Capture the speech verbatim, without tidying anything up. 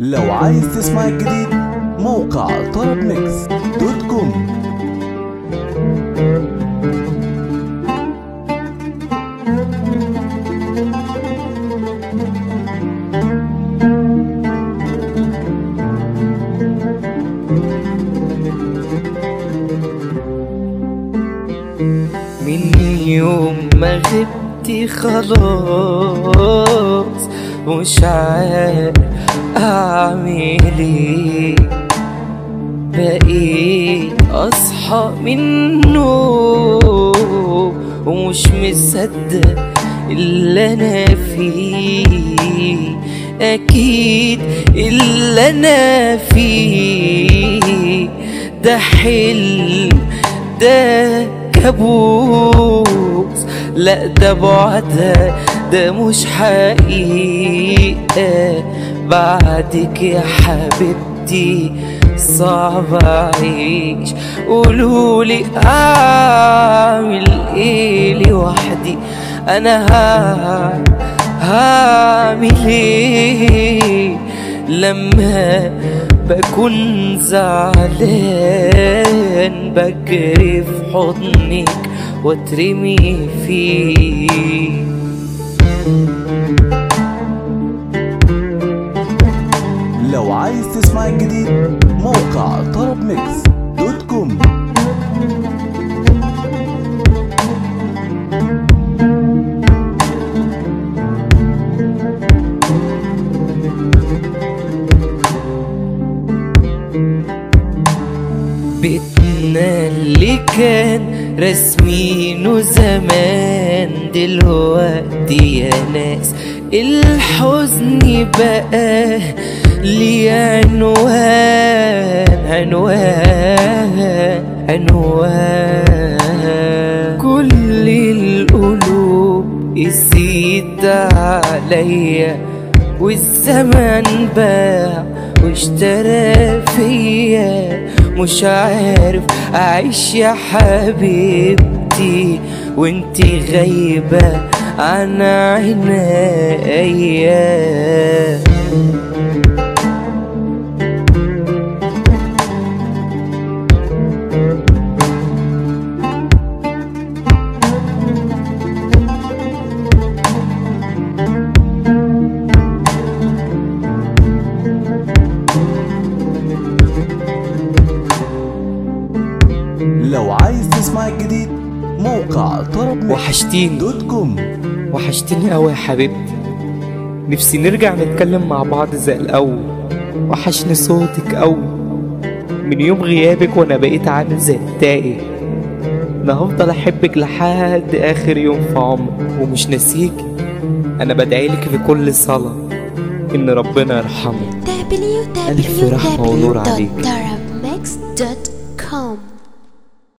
لو عايز تسمع الجديد موقع طرب ميكس دوت كوم. من يوم ما غبتي خلاص مش عارف اعمل ايه، بقيت اصحى من النوم ومش مصدق اللي انا فيه، اكيد اللي انا فيه ده حلم ده كابوس، لا ده بعدها ده مش حقيقة، بعدك يا حبيبتي صعب اعيش، قولولي اعمل ايه لوحدي، انا هعمل ايه لما بكون زعلان، بجري في حضنك واترمي فيه. لو عايز تسمع الجديد موقع طرب ميكس دوت كوم. بيتنا اللي كان رسمينه زمان دلوقتي يا ناس الحزن بقى لي عنوان عنوان عنوان، كل القلوب قسيت عليا والزمن باع واشترى فيا، مش عارف اعيش يا حبيبتي وانتي غايبة عن عينيا. لو عايز تسمع الجديد موقع طرب ميكس وحشتيني دوت كوم. وحشتيني قوي يا حبيبتي، نفسي نرجع نتكلم مع بعض زي الاول، وحشني صوتك قوي، من يوم غيابك وانا بقيت عامل زي التايه، انا هفضل احبك لحد اخر يوم في عمري ومش ناسيكي، انا بدعيلك في كل صلاة ان ربنا يرحمك. w w ألف رحمة ونور w عليك. dot tarab mix dot com